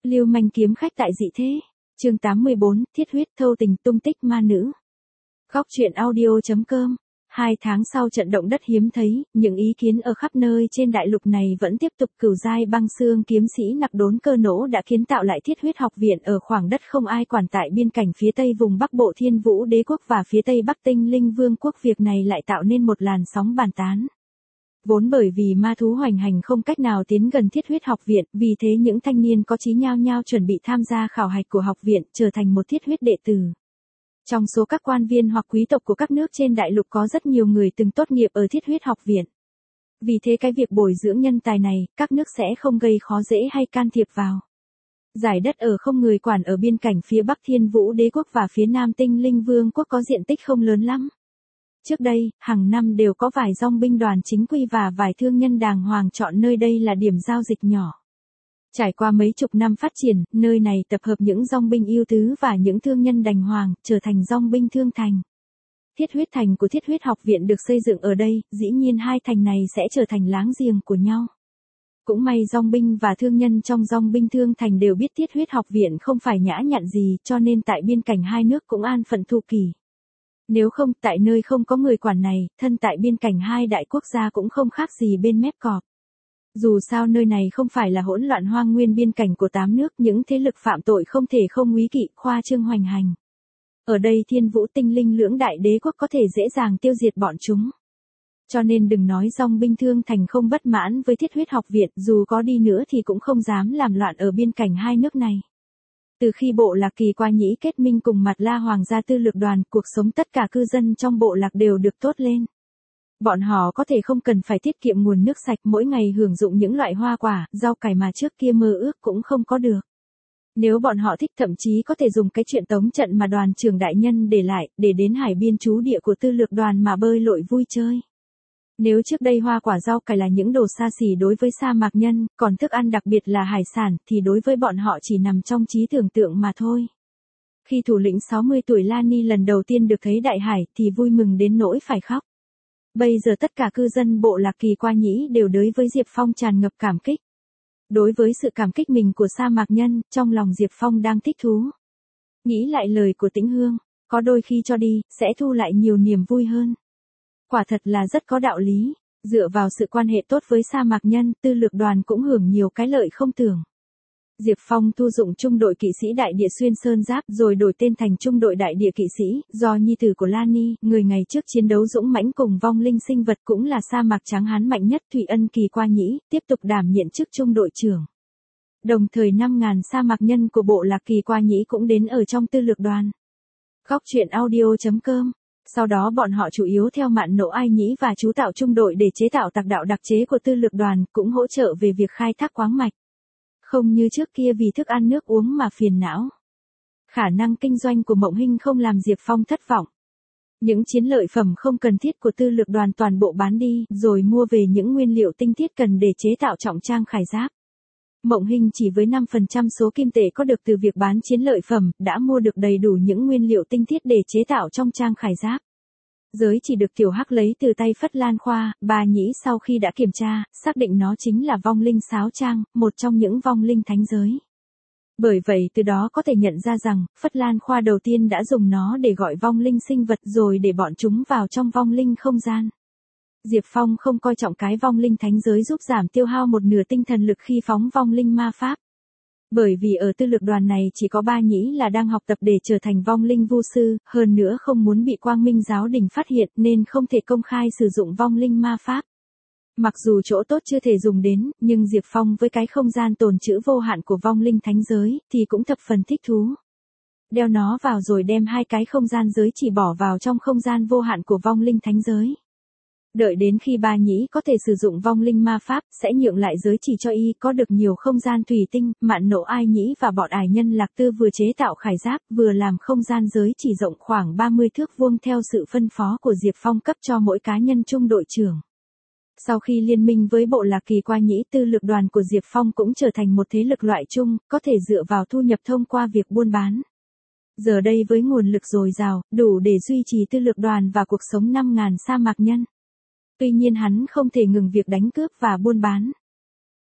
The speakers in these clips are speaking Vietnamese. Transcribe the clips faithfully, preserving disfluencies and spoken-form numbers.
Lưu manh kiếm khách tại dị thế. Chương tám mươi bốn, thiết huyết thâu tình tung tích ma nữ. Góc truyện audio chấm com. Hai tháng sau trận động đất hiếm thấy, những ý kiến ở khắp nơi trên đại lục này vẫn tiếp tục. Cửu giai băng xương kiếm sĩ nặc đốn cơ nỗ đã kiến tạo lại thiết huyết học viện ở khoảng đất không ai quản tại biên cảnh phía tây vùng bắc bộ Thiên Vũ đế quốc và phía tây bắc Tinh Linh vương quốc. Việc này lại tạo nên một làn sóng bàn tán. Vốn bởi vì ma thú hoành hành không cách nào tiến gần thiết huyết học viện, vì thế những thanh niên có chí nhao nhao chuẩn bị tham gia khảo hạch của học viện, trở thành một thiết huyết đệ tử. Trong số các quan viên hoặc quý tộc của các nước trên đại lục có rất nhiều người từng tốt nghiệp ở thiết huyết học viện. Vì thế cái việc bồi dưỡng nhân tài này, các nước sẽ không gây khó dễ hay can thiệp vào. Giải đất ở không người quản ở biên cảnh phía bắc Thiên Vũ đế quốc và phía nam Tinh Linh vương quốc có diện tích không lớn lắm. Trước đây, hàng năm đều có vài dòng binh đoàn chính quy và vài thương nhân đàng hoàng chọn nơi đây là điểm giao dịch nhỏ. Trải qua mấy chục năm phát triển, nơi này tập hợp những dòng binh ưu tú và những thương nhân đàng hoàng, trở thành dòng binh thương thành. Thiết huyết thành của thiết huyết học viện được xây dựng ở đây, dĩ nhiên hai thành này sẽ trở thành láng giềng của nhau. Cũng may dòng binh và thương nhân trong dòng binh thương thành đều biết thiết huyết học viện không phải nhã nhặn gì, cho nên tại biên cảnh hai nước cũng an phận thụ kỷ. Nếu không, tại nơi không có người quản này, thân tại biên cảnh hai đại quốc gia cũng không khác gì bên mép cọp. Dù sao nơi này không phải là hỗn loạn hoang nguyên biên cảnh của tám nước, những thế lực phạm tội không thể không úy kỵ, khoa trương hoành hành. Ở đây Thiên Vũ Tinh Linh lưỡng đại đế quốc có thể dễ dàng tiêu diệt bọn chúng. Cho nên đừng nói dòng binh thương thành không bất mãn với thiết huyết học viện, dù có đi nữa thì cũng không dám làm loạn ở biên cảnh hai nước này. Từ khi bộ lạc Kỳ Qua Nhĩ kết minh cùng Mặt La Hoàng gia tư lược đoàn, cuộc sống tất cả cư dân trong bộ lạc đều được tốt lên. Bọn họ có thể không cần phải tiết kiệm nguồn nước sạch, mỗi ngày hưởng dụng những loại hoa quả, rau cải mà trước kia mơ ước cũng không có được. Nếu bọn họ thích, thậm chí có thể dùng cái chuyện tống trận mà đoàn trưởng đại nhân để lại, để đến hải biên trú địa của tư lược đoàn mà bơi lội vui chơi. Nếu trước đây hoa quả rau cải là những đồ xa xỉ đối với sa mạc nhân, còn thức ăn đặc biệt là hải sản, thì đối với bọn họ chỉ nằm trong trí tưởng tượng mà thôi. Khi thủ lĩnh sáu mươi tuổi Lani lần đầu tiên được thấy đại hải, thì vui mừng đến nỗi phải khóc. Bây giờ tất cả cư dân bộ lạc Kỳ Qua Nhĩ đều đối với Diệp Phong tràn ngập cảm kích. Đối với sự cảm kích mình của sa mạc nhân, trong lòng Diệp Phong đang thích thú. Nghĩ lại lời của Tĩnh Hương, có đôi khi cho đi, sẽ thu lại nhiều niềm vui hơn. Quả thật là rất có đạo lý, dựa vào sự quan hệ tốt với sa mạc nhân, tư lược đoàn cũng hưởng nhiều cái lợi không tưởng. Diệp Phong thu dụng trung đội kỵ sĩ đại địa xuyên sơn giáp rồi đổi tên thành trung đội đại địa kỵ sĩ, do nhi tử của Lani, người ngày trước chiến đấu dũng mãnh cùng vong linh sinh vật cũng là sa mạc trắng hán mạnh nhất Thủy Ân Kỳ Qua Nhĩ, tiếp tục đảm nhiệm chức trung đội trưởng. Đồng thời năm nghìn sa mạc nhân của bộ lạc Kỳ Qua Nhĩ cũng đến ở trong tư lược đoàn. Góc truyện audio chấm com. Sau đó bọn họ chủ yếu theo Mạn Nộ Ai Nhĩ và chú tạo trung đội để chế tạo tạc đạo đặc chế của tư lược đoàn, cũng hỗ trợ về việc khai thác khoáng mạch. Không như trước kia vì thức ăn nước uống mà phiền não. Khả năng kinh doanh của Mộng Hinh không làm Diệp Phong thất vọng. Những chiến lợi phẩm không cần thiết của tư lược đoàn toàn bộ bán đi, rồi mua về những nguyên liệu tinh thiết cần để chế tạo trọng trang khải giáp. Mộng Hinh chỉ với năm phần trăm số kim tệ có được từ việc bán chiến lợi phẩm, đã mua được đầy đủ những nguyên liệu tinh thiết để chế tạo trong trang khải giáp. Giới chỉ được Tiểu Hắc lấy từ tay Phất Lan Khoa, bà Nhĩ sau khi đã kiểm tra, xác định nó chính là vong linh sáo trang, một trong những vong linh thánh giới. Bởi vậy từ đó có thể nhận ra rằng, Phất Lan Khoa đầu tiên đã dùng nó để gọi vong linh sinh vật rồi để bọn chúng vào trong vong linh không gian. Diệp Phong không coi trọng cái vong linh thánh giới giúp giảm tiêu hao một nửa tinh thần lực khi phóng vong linh ma pháp. Bởi vì ở tư lược đoàn này chỉ có ba Nhĩ là đang học tập để trở thành vong linh vu sư, hơn nữa không muốn bị Quang Minh giáo đình phát hiện nên không thể công khai sử dụng vong linh ma pháp. Mặc dù chỗ tốt chưa thể dùng đến, nhưng Diệp Phong với cái không gian tồn trữ vô hạn của vong linh thánh giới, thì cũng thập phần thích thú. Đeo nó vào rồi đem hai cái không gian giới chỉ bỏ vào trong không gian vô hạn của vong linh thánh giới. Đợi đến khi ba Nhĩ có thể sử dụng vong linh ma pháp, sẽ nhượng lại giới chỉ cho y, có được nhiều không gian thủy tinh. Mạn Nộ Ai Nhĩ và bọn ải nhân Lạc Tư vừa chế tạo khải giáp, vừa làm không gian giới chỉ rộng khoảng ba mươi thước vuông theo sự phân phó của Diệp Phong cấp cho mỗi cá nhân trung đội trưởng. Sau khi liên minh với bộ lạc Kỳ Qua Nhĩ, tư lược đoàn của Diệp Phong cũng trở thành một thế lực loại chung, có thể dựa vào thu nhập thông qua việc buôn bán. Giờ đây với nguồn lực dồi dào, đủ để duy trì tư lược đoàn và cuộc sống năm nghìn sa mạc nhân. Tuy nhiên hắn không thể ngừng việc đánh cướp và buôn bán.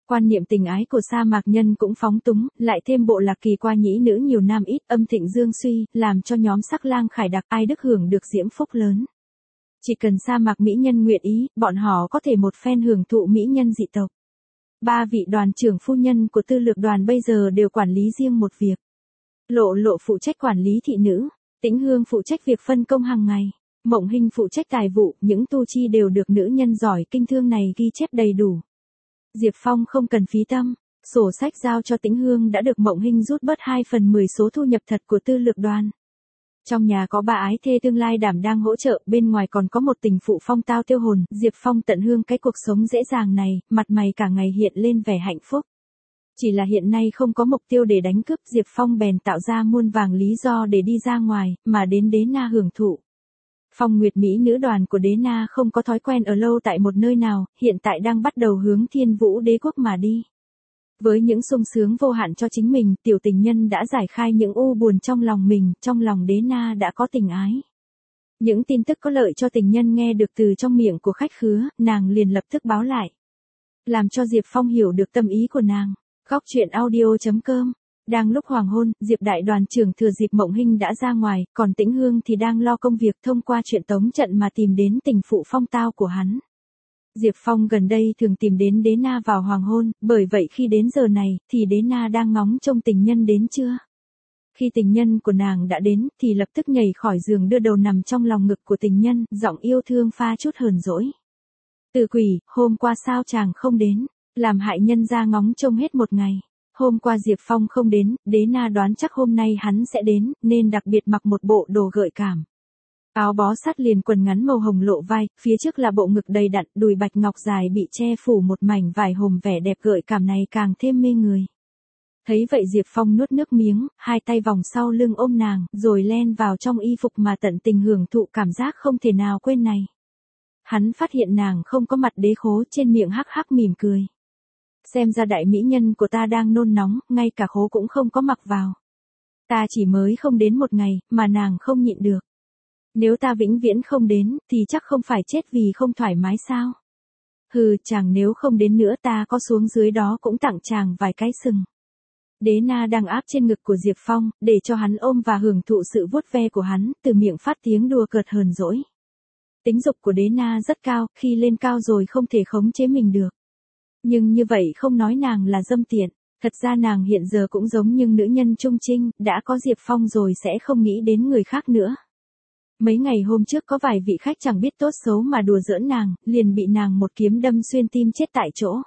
Quan niệm tình ái của sa mạc nhân cũng phóng túng, lại thêm bộ lạc kỳ qua nhĩ nữ nhiều nam ít, âm thịnh dương suy, làm cho nhóm sắc lang khải đặc ai đức hưởng được diễm phúc lớn. Chỉ cần sa mạc mỹ nhân nguyện ý, bọn họ có thể một phen hưởng thụ mỹ nhân dị tộc. Ba vị đoàn trưởng phu nhân của tư lược đoàn bây giờ đều quản lý riêng một việc. Lộ Lộ phụ trách quản lý thị nữ, Tĩnh Hương phụ trách việc phân công hàng ngày, Mộng Hinh phụ trách tài vụ, những tu chi đều được nữ nhân giỏi kinh thương này ghi chép đầy đủ. Diệp Phong không cần phí tâm, sổ sách giao cho Tĩnh Hương đã được Mộng Hinh rút bớt hai phần mười số thu nhập thật của tư lược đoàn. Trong nhà có ba ái thê tương lai đảm đang hỗ trợ, bên ngoài còn có một tình phụ phong tao tiêu hồn, Diệp Phong tận hưởng cái cuộc sống dễ dàng này, mặt mày cả ngày hiện lên vẻ hạnh phúc. Chỉ là hiện nay không có mục tiêu để đánh cướp, Diệp Phong bèn tạo ra muôn vàng lý do để đi ra ngoài, mà đến Đế Na hưởng thụ. Phong Nguyệt Mỹ nữ đoàn của Đế Na không có thói quen ở lâu tại một nơi nào, hiện tại đang bắt đầu hướng Thiên Vũ Đế quốc mà đi. Với những sung sướng vô hạn cho chính mình, tiểu tình nhân đã giải khai những u buồn trong lòng mình, trong lòng Đế Na đã có tình ái. Những tin tức có lợi cho tình nhân nghe được từ trong miệng của khách khứa, nàng liền lập tức báo lại. Làm cho Diệp Phong hiểu được tâm ý của nàng. Góc truyện audio chấm com. Đang lúc hoàng hôn, Diệp đại đoàn trưởng thừa dịp Mộng Hinh đã ra ngoài, còn Tĩnh Hương thì đang lo công việc thông qua chuyện tống trận mà tìm đến tình phụ phong tao của hắn. Diệp Phong gần đây thường tìm đến Đế Na vào hoàng hôn, bởi vậy khi đến giờ này, thì Đế Na đang ngóng trông tình nhân đến chưa. Khi tình nhân của nàng đã đến, thì lập tức nhảy khỏi giường đưa đầu nằm trong lòng ngực của tình nhân, giọng yêu thương pha chút hờn dỗi. Từ quỷ, hôm qua sao chàng không đến, làm hại nhân ra ngóng trông hết một ngày. Hôm qua Diệp Phong không đến, Đế Na đoán chắc hôm nay hắn sẽ đến, nên đặc biệt mặc một bộ đồ gợi cảm. Áo bó sát liền quần ngắn màu hồng lộ vai, phía trước là bộ ngực đầy đặn, đùi bạch ngọc dài bị che phủ một mảnh vải hồng, vẻ đẹp gợi cảm này càng thêm mê người. Thấy vậy Diệp Phong nuốt nước miếng, hai tay vòng sau lưng ôm nàng, rồi len vào trong y phục mà tận tình hưởng thụ cảm giác không thể nào quên này. Hắn phát hiện nàng không có mặt đế khố, trên miệng hắc hắc mỉm cười. Xem ra đại mỹ nhân của ta đang nôn nóng, ngay cả khố cũng không có mặc vào. Ta chỉ mới không đến một ngày, mà nàng không nhịn được. Nếu ta vĩnh viễn không đến, thì chắc không phải chết vì không thoải mái sao? Hừ, chàng nếu không đến nữa ta có xuống dưới đó cũng tặng chàng vài cái sừng. Đế Na đang áp trên ngực của Diệp Phong, để cho hắn ôm và hưởng thụ sự vuốt ve của hắn, từ miệng phát tiếng đùa cợt hờn dỗi. Tính dục của Đế Na rất cao, khi lên cao rồi không thể khống chế mình được. Nhưng như vậy không nói nàng là dâm tiện, thật ra nàng hiện giờ cũng giống như nữ nhân trung trinh, đã có Diệp Phong rồi sẽ không nghĩ đến người khác nữa. Mấy ngày hôm trước có vài vị khách chẳng biết tốt xấu mà đùa giỡn nàng, liền bị nàng một kiếm đâm xuyên tim chết tại chỗ.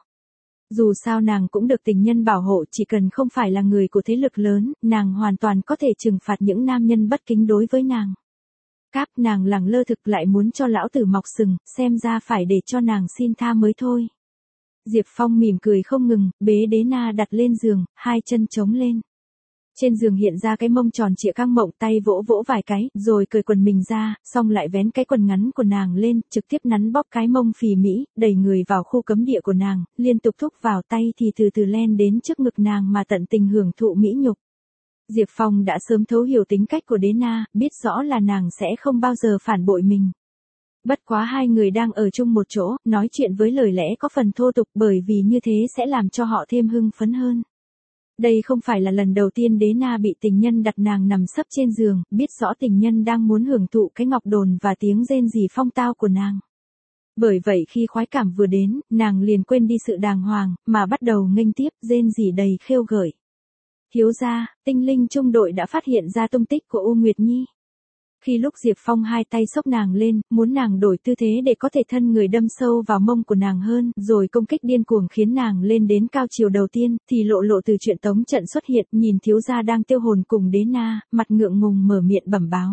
Dù sao nàng cũng được tình nhân bảo hộ, chỉ cần không phải là người của thế lực lớn, nàng hoàn toàn có thể trừng phạt những nam nhân bất kính đối với nàng. Cáp, nàng lẳng lơ thực lại muốn cho lão tử mọc sừng, xem ra phải để cho nàng xin tha mới thôi. Diệp Phong mỉm cười không ngừng, bế Đế Na đặt lên giường, hai chân chống lên. Trên giường hiện ra cái mông tròn trịa căng mộng, tay vỗ vỗ vài cái, rồi cởi quần mình ra, xong lại vén cái quần ngắn của nàng lên, trực tiếp nắn bóp cái mông phì mỹ, đẩy người vào khu cấm địa của nàng, liên tục thúc vào tay thì từ từ len đến trước ngực nàng mà tận tình hưởng thụ mỹ nhục. Diệp Phong đã sớm thấu hiểu tính cách của Đế Na, biết rõ là nàng sẽ không bao giờ phản bội mình. Bất quá hai người đang ở chung một chỗ, nói chuyện với lời lẽ có phần thô tục, bởi vì như thế sẽ làm cho họ thêm hưng phấn hơn. Đây không phải là lần đầu tiên Đế Na bị tình nhân đặt nàng nằm sấp trên giường, biết rõ tình nhân đang muốn hưởng thụ cái ngọc đồn và tiếng rên rỉ phong tao của nàng. Bởi vậy khi khoái cảm vừa đến, nàng liền quên đi sự đàng hoàng, mà bắt đầu nghênh tiếp, rên rỉ đầy khêu gợi. Thiếu gia, tinh linh trung đội đã phát hiện ra tung tích của U Nguyệt Nhi. Khi lúc Diệp Phong hai tay xốc nàng lên, muốn nàng đổi tư thế để có thể thân người đâm sâu vào mông của nàng hơn, rồi công kích điên cuồng khiến nàng lên đến cao chiều đầu tiên, thì Lộ Lộ từ chuyện tống trận xuất hiện, nhìn thiếu gia đang tiêu hồn cùng Đế Na, mặt ngượng ngùng mở miệng bẩm báo.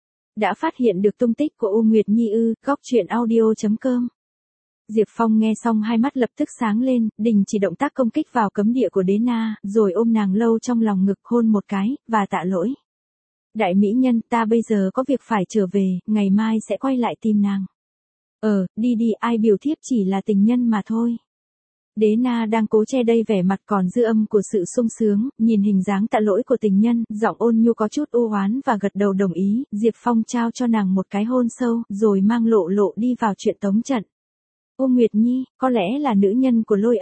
Đã phát hiện được tung tích của U Nguyệt Nhi ư? Góc truyện audio chấm com. Diệp Phong nghe xong hai mắt lập tức sáng lên, đình chỉ động tác công kích vào cấm địa của Đế Na, rồi ôm nàng lâu trong lòng ngực hôn một cái, và tạ lỗi. Đại mỹ nhân, ta bây giờ có việc phải trở về, ngày mai sẽ quay lại tìm nàng. Ờ, đi đi, ai biểu thiếp chỉ là tình nhân mà thôi. Đế Na đang cố che đây vẻ mặt còn dư âm của sự sung sướng, nhìn hình dáng tạ lỗi của tình nhân, giọng ôn nhu có chút u oán và gật đầu đồng ý, Diệp Phong trao cho nàng một cái hôn sâu, rồi mang Lộ Lộ đi vào chuyện tống trận. U Nguyệt Nhi, có lẽ là nữ nhân của Lôi Ân.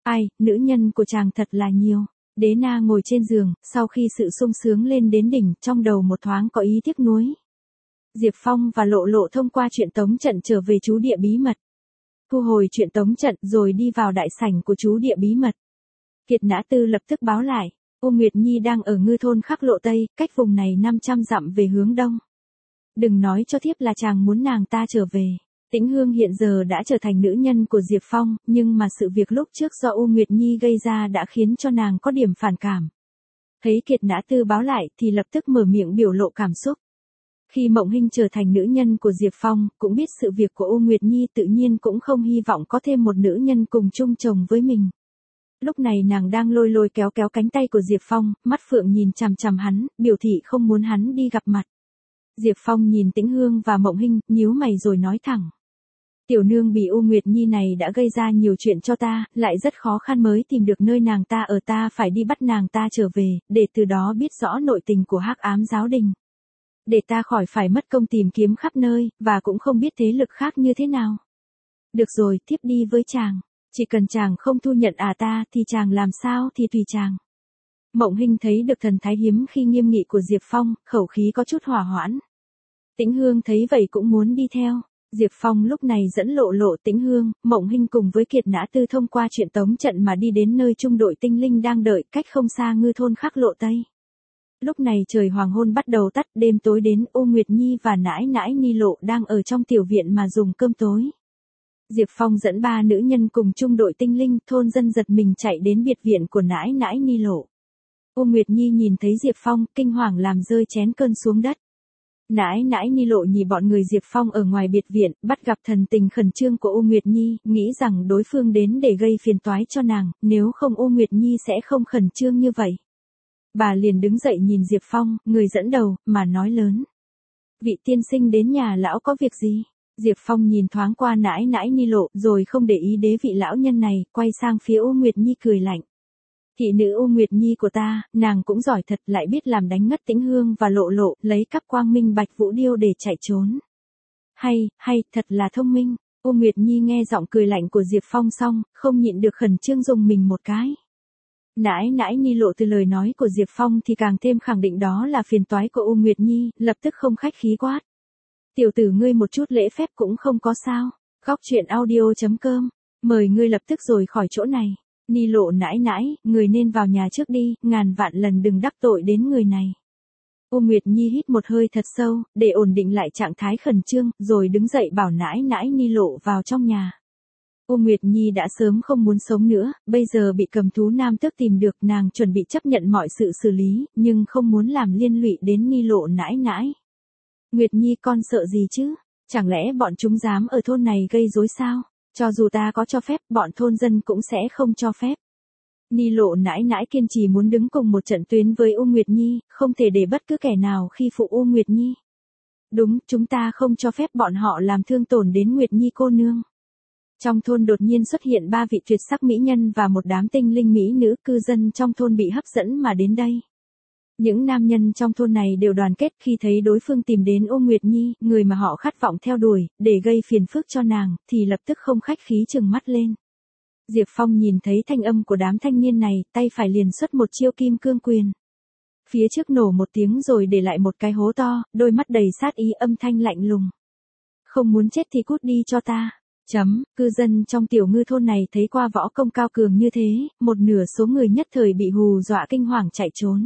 Ai, nữ nhân của chàng thật là nhiều. Đế na ngồi trên giường, sau khi sự sung sướng lên đến đỉnh, trong đầu một thoáng có ý tiếc nuối. Diệp Phong và Lộ Lộ thông qua chuyện tống trận trở về trú địa bí mật. Thu hồi chuyện tống trận rồi đi vào đại sảnh của trú địa bí mật. Kiệt Nã Tư lập tức báo lại, U Nguyệt Nhi đang ở ngư thôn Khắc Lộ Tây, cách vùng này năm trăm dặm về hướng đông. Đừng nói cho thiếp là chàng muốn nàng ta trở về. Tĩnh Hương hiện giờ đã trở thành nữ nhân của Diệp Phong, nhưng mà sự việc lúc trước do U Nguyệt Nhi gây ra đã khiến cho nàng có điểm phản cảm. Thấy Kiệt Nã Tư báo lại thì lập tức mở miệng biểu lộ cảm xúc. Khi Mộng Hinh trở thành nữ nhân của Diệp Phong, cũng biết sự việc của U Nguyệt Nhi tự nhiên cũng không hy vọng có thêm một nữ nhân cùng chung chồng với mình. Lúc này nàng đang lôi lôi kéo kéo cánh tay của Diệp Phong, mắt phượng nhìn chằm chằm hắn, biểu thị không muốn hắn đi gặp mặt. Diệp Phong nhìn Tĩnh Hương và Mộng Hinh, nhíu mày rồi nói thẳng. Tiểu nương bị U Nguyệt Nhi này đã gây ra nhiều chuyện cho ta, lại rất khó khăn mới tìm được nơi nàng ta ở, ta phải đi bắt nàng ta trở về, để từ đó biết rõ nội tình của Hắc Ám giáo đình. Để ta khỏi phải mất công tìm kiếm khắp nơi, và cũng không biết thế lực khác như thế nào. Được rồi, tiếp đi với chàng. Chỉ cần chàng không thu nhận à ta thì chàng làm sao thì tùy chàng. Mộng Hinh thấy được thần thái hiếm khi nghiêm nghị của Diệp Phong, khẩu khí có chút hỏa hoãn. Tĩnh Hương thấy vậy cũng muốn đi theo. Diệp Phong lúc này dẫn Lộ Lộ, Tĩnh Hương, Mộng Hinh cùng với Kiệt Nã Tư thông qua chuyện tống trận mà đi đến nơi trung đội tinh linh đang đợi, cách không xa ngư thôn Khắc Lộ Tây. Lúc này trời hoàng hôn bắt đầu tắt, đêm tối đến, U Nguyệt Nhi và nãi nãi Ni Lộ đang ở trong tiểu viện mà dùng cơm tối. Diệp Phong dẫn ba nữ nhân cùng trung đội tinh linh, thôn dân giật mình chạy đến biệt viện của nãi nãi Ni Lộ. U Nguyệt Nhi nhìn thấy Diệp Phong, kinh hoàng làm rơi chén cơm xuống đất. Nãi nãi Ni Lộ nhìn bọn người Diệp Phong ở ngoài biệt viện, bắt gặp thần tình khẩn trương của U Nguyệt Nhi, nghĩ rằng đối phương đến để gây phiền toái cho nàng, nếu không U Nguyệt Nhi sẽ không khẩn trương như vậy. Bà liền đứng dậy nhìn Diệp Phong, người dẫn đầu, mà nói lớn. Vị tiên sinh đến nhà lão có việc gì? Diệp Phong nhìn thoáng qua nãi nãi Ni Lộ, rồi không để ý đến vị lão nhân này, quay sang phía U Nguyệt Nhi cười lạnh. Thị nữ U Nguyệt Nhi của ta, nàng cũng giỏi thật, lại biết làm đánh ngất Tĩnh Hương và Lộ Lộ, lấy cắp quang minh bạch vũ điêu để chạy trốn. Hay, hay, thật là thông minh. U Nguyệt Nhi nghe giọng cười lạnh của Diệp Phong xong, không nhịn được khẩn trương dùng mình một cái. Nãi nãi Ni Lộ từ lời nói của Diệp Phong thì càng thêm khẳng định đó là phiền toái của U Nguyệt Nhi, lập tức không khách khí quát. Tiểu tử ngươi một chút lễ phép cũng không có sao. Góc truyện audio chấm com, mời ngươi lập tức rồi khỏi chỗ này. Ni Lộ nãi nãi, người nên vào nhà trước đi, ngàn vạn lần đừng đắc tội đến người này. U Nguyệt Nhi hít một hơi thật sâu, để ổn định lại trạng thái khẩn trương, rồi đứng dậy bảo nãi nãi Ni Lộ vào trong nhà. U Nguyệt Nhi đã sớm không muốn sống nữa, bây giờ bị cầm thú nam tước tìm được, nàng chuẩn bị chấp nhận mọi sự xử lý, nhưng không muốn làm liên lụy đến Ni Lộ nãi nãi. Nguyệt Nhi con sợ gì chứ? Chẳng lẽ bọn chúng dám ở thôn này gây rối sao? Cho dù ta có cho phép, bọn thôn dân cũng sẽ không cho phép. Ni Lộ nãi nãi kiên trì muốn đứng cùng một trận tuyến với U Nguyệt Nhi, không thể để bất cứ kẻ nào khi phụ U Nguyệt Nhi. Đúng, chúng ta không cho phép bọn họ làm thương tổn đến Nguyệt Nhi cô nương. Trong thôn đột nhiên xuất hiện ba vị tuyệt sắc mỹ nhân và một đám tinh linh mỹ nữ, cư dân trong thôn bị hấp dẫn mà đến đây. Những nam nhân trong thôn này đều đoàn kết khi thấy đối phương tìm đến U Nguyệt Nhi, người mà họ khát vọng theo đuổi, để gây phiền phức cho nàng, thì lập tức không khách khí trừng mắt lên. Diệp Phong nhìn thấy thanh âm của đám thanh niên này, tay phải liền xuất một chiêu kim cương quyền. Phía trước nổ một tiếng rồi để lại một cái hố to, đôi mắt đầy sát ý, âm thanh lạnh lùng. Không muốn chết thì cút đi cho ta. Chấm, cư dân trong tiểu ngư thôn này thấy qua võ công cao cường như thế, một nửa số người nhất thời bị hù dọa kinh hoàng chạy trốn.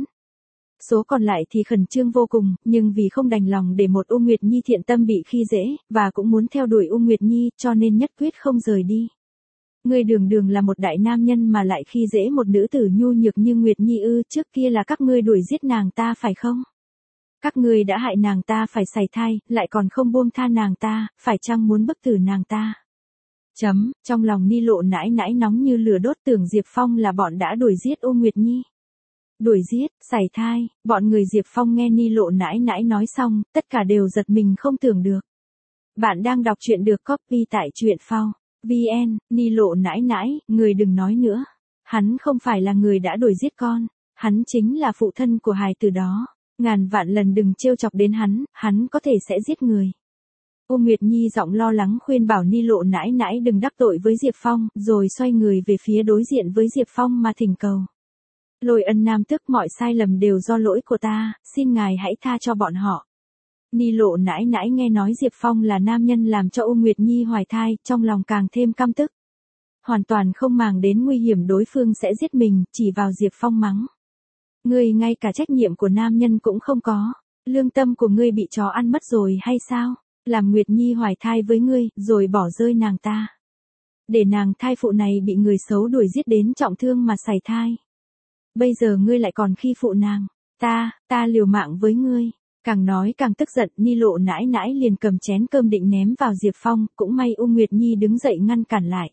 Số còn lại thì khẩn trương vô cùng, nhưng vì không đành lòng để một U Nguyệt Nhi thiện tâm bị khi dễ, và cũng muốn theo đuổi U Nguyệt Nhi, cho nên nhất quyết không rời đi. Ngươi đường đường là một đại nam nhân mà lại khi dễ một nữ tử nhu nhược như Nguyệt Nhi ư? Trước kia là các ngươi đuổi giết nàng ta phải không? Các ngươi đã hại nàng ta phải sảy thai, lại còn không buông tha nàng ta, phải chăng muốn bức tử nàng ta? Chấm, trong lòng Ni Lộ nãi nãi nóng như lửa đốt, tưởng Diệp Phong là bọn đã đuổi giết U Nguyệt Nhi. Đuổi giết, sảy thai, bọn người Diệp Phong nghe Ni Lộ nãi nãi nói xong, tất cả đều giật mình không tưởng được. Bạn đang đọc truyện được copy tại truyện phao chấm vn, Ni Lộ nãi nãi, người đừng nói nữa. Hắn không phải là người đã đuổi giết con, hắn chính là phụ thân của hài tử đó. Ngàn vạn lần đừng trêu chọc đến hắn, hắn có thể sẽ giết người. U Nguyệt Nhi giọng lo lắng khuyên bảo Ni Lộ nãi nãi đừng đắc tội với Diệp Phong, rồi xoay người về phía đối diện với Diệp Phong mà thỉnh cầu. Lôi Ân Nam tức mọi sai lầm đều do lỗi của ta, xin ngài hãy tha cho bọn họ. Ni Lộ nãi nãi nghe nói Diệp Phong là nam nhân làm cho U Nguyệt Nhi hoài thai, trong lòng càng thêm căm tức. Hoàn toàn không màng đến nguy hiểm đối phương sẽ giết mình, chỉ vào Diệp Phong mắng. Ngươi ngay cả trách nhiệm của nam nhân cũng không có, lương tâm của ngươi bị chó ăn mất rồi hay sao? Làm Nguyệt Nhi hoài thai với ngươi, rồi bỏ rơi nàng ta. Để nàng thai phụ này bị người xấu đuổi giết đến trọng thương mà sảy thai. Bây giờ ngươi lại còn khi phụ nàng. Ta, ta liều mạng với ngươi. Càng nói càng tức giận, Ni Lộ nãi nãi liền cầm chén cơm định ném vào Diệp Phong, cũng may U Nguyệt Nhi đứng dậy ngăn cản lại.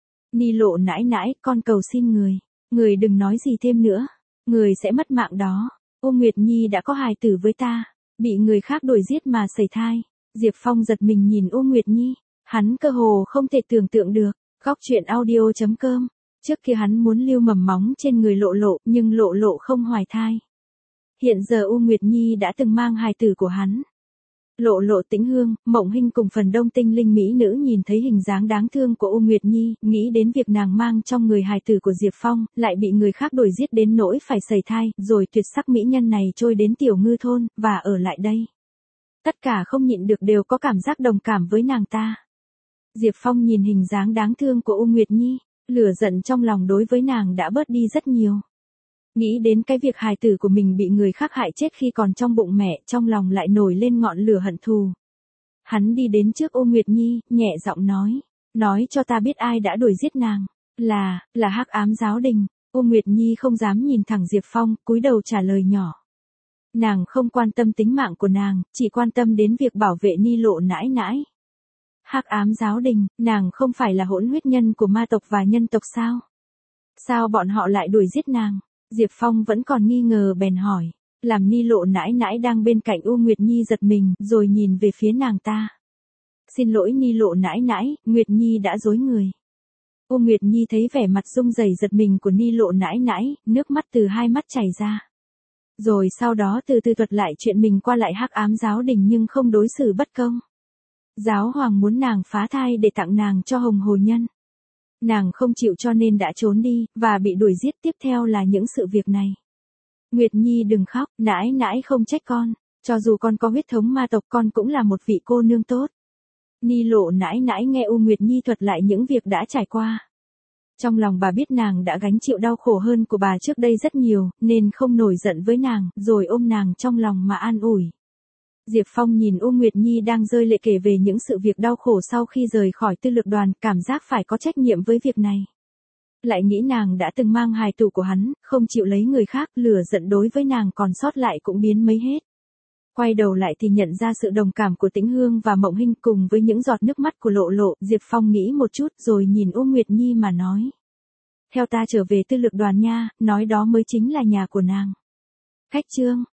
Ni Lộ nãi nãi, con cầu xin người. Người đừng nói gì thêm nữa. Người sẽ mất mạng đó. U Nguyệt Nhi đã có hài tử với ta. Bị người khác đuổi giết mà sảy thai. Diệp Phong giật mình nhìn U Nguyệt Nhi. Hắn cơ hồ không thể tưởng tượng được. Góc truyện audio chấm com. Trước kia hắn muốn lưu mầm móng trên người Lộ Lộ, nhưng Lộ Lộ không hoài thai. Hiện giờ U Nguyệt Nhi đã từng mang hài tử của hắn. Lộ Lộ, Tĩnh Hương, Mộng Hinh cùng phần đông tinh linh mỹ nữ nhìn thấy hình dáng đáng thương của U Nguyệt Nhi, nghĩ đến việc nàng mang trong người hài tử của Diệp Phong, lại bị người khác đuổi giết đến nỗi phải sảy thai, rồi tuyệt sắc mỹ nhân này trôi đến Tiểu Ngư thôn, và ở lại đây. Tất cả không nhịn được đều có cảm giác đồng cảm với nàng ta. Diệp Phong nhìn hình dáng đáng thương của U Nguyệt Nhi, lửa giận trong lòng đối với nàng đã bớt đi rất nhiều. Nghĩ đến cái việc hài tử của mình bị người khác hại chết khi còn trong bụng mẹ, trong lòng lại nổi lên ngọn lửa hận thù. Hắn đi đến trước U Nguyệt Nhi, nhẹ giọng nói, nói cho ta biết ai đã đuổi giết nàng. Là, là Hắc Ám Giáo Đình. U Nguyệt Nhi không dám nhìn thẳng Diệp Phong, cúi đầu trả lời nhỏ. Nàng không quan tâm tính mạng của nàng, chỉ quan tâm đến việc bảo vệ Ni Lộ nãi nãi. Hắc Ám Giáo Đình, nàng không phải là hỗn huyết nhân của ma tộc và nhân tộc sao? Sao bọn họ lại đuổi giết nàng? Diệp Phong vẫn còn nghi ngờ bèn hỏi, làm Ni Lộ nãi nãi đang bên cạnh U Nguyệt Nhi giật mình, rồi nhìn về phía nàng ta. Xin lỗi Ni Lộ nãi nãi, Nguyệt Nhi đã dối người. U Nguyệt Nhi thấy vẻ mặt rung rẩy giật mình của Ni Lộ nãi nãi, nước mắt từ hai mắt chảy ra. Rồi sau đó từ từ thuật lại chuyện mình qua lại Hắc Ám Giáo Đình nhưng không đối xử bất công. Giáo hoàng muốn nàng phá thai để tặng nàng cho Hồng Hồ Nhân. Nàng không chịu cho nên đã trốn đi, và bị đuổi giết, tiếp theo là những sự việc này. Nguyệt Nhi đừng khóc, nãi nãi không trách con. Cho dù con có huyết thống ma tộc, con cũng là một vị cô nương tốt. Ni Lộ nãi nãi nghe U Nguyệt Nhi thuật lại những việc đã trải qua. Trong lòng bà biết nàng đã gánh chịu đau khổ hơn của bà trước đây rất nhiều, nên không nổi giận với nàng, rồi ôm nàng trong lòng mà an ủi. Diệp Phong nhìn U Nguyệt Nhi đang rơi lệ kể về những sự việc đau khổ sau khi rời khỏi tư lược đoàn, cảm giác phải có trách nhiệm với việc này. Lại nghĩ nàng đã từng mang hài tử của hắn, không chịu lấy người khác, lửa giận đối với nàng còn sót lại cũng biến mấy hết. Quay đầu lại thì nhận ra sự đồng cảm của Tĩnh Hương và Mộng Hinh cùng với những giọt nước mắt của Lộ Lộ, Diệp Phong nghĩ một chút rồi nhìn U Nguyệt Nhi mà nói. Theo ta trở về tư lược đoàn nha, nói đó mới chính là nhà của nàng. Khách chương.